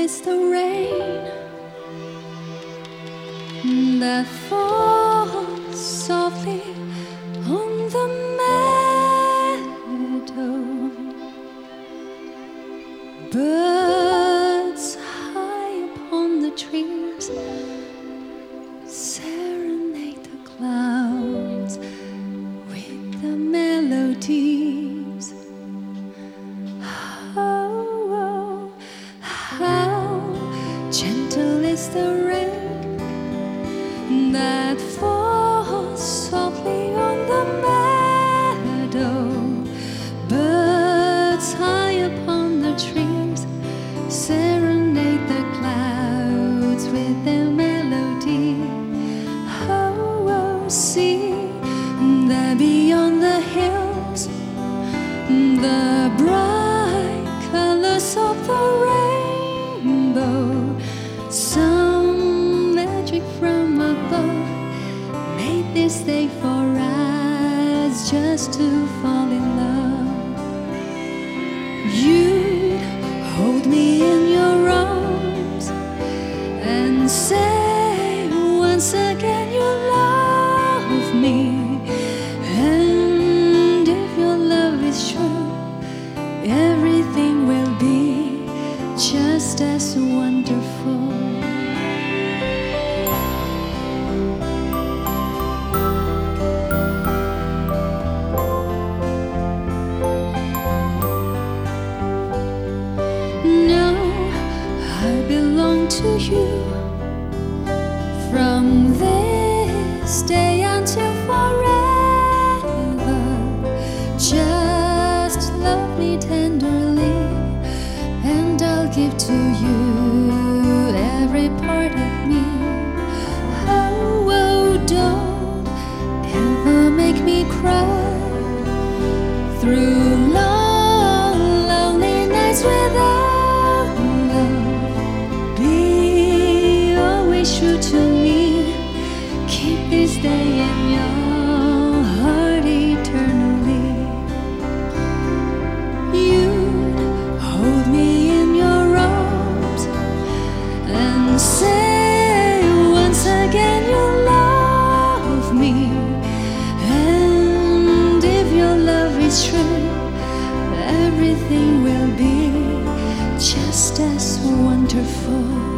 is the rain that falls softly on the meadow. Birds high upon the trees serenade the clouds with the melodies. Oh, how gentle is the rain that falls softly on the meadow. Birds high upon the trees serenade the clouds with their melody. Oh, see there beyond the hills the bright colors of the rainbow. Some magic from above made this day for us just to fall in love. You'd hold me in your arms and say once again you love me. And if your love is true, everything will be just as wonderful. Now I belong to you from this day until forever. Just love me tenderly, and I'll give to you every part of me. Oh, oh, don't ever make me cry through long, lonely nights without love. Be always true to me. Keep this day in your heart eternally. You'd hold me in your arms and say once again you love me. And if your love is true, everything will be just as wonderful.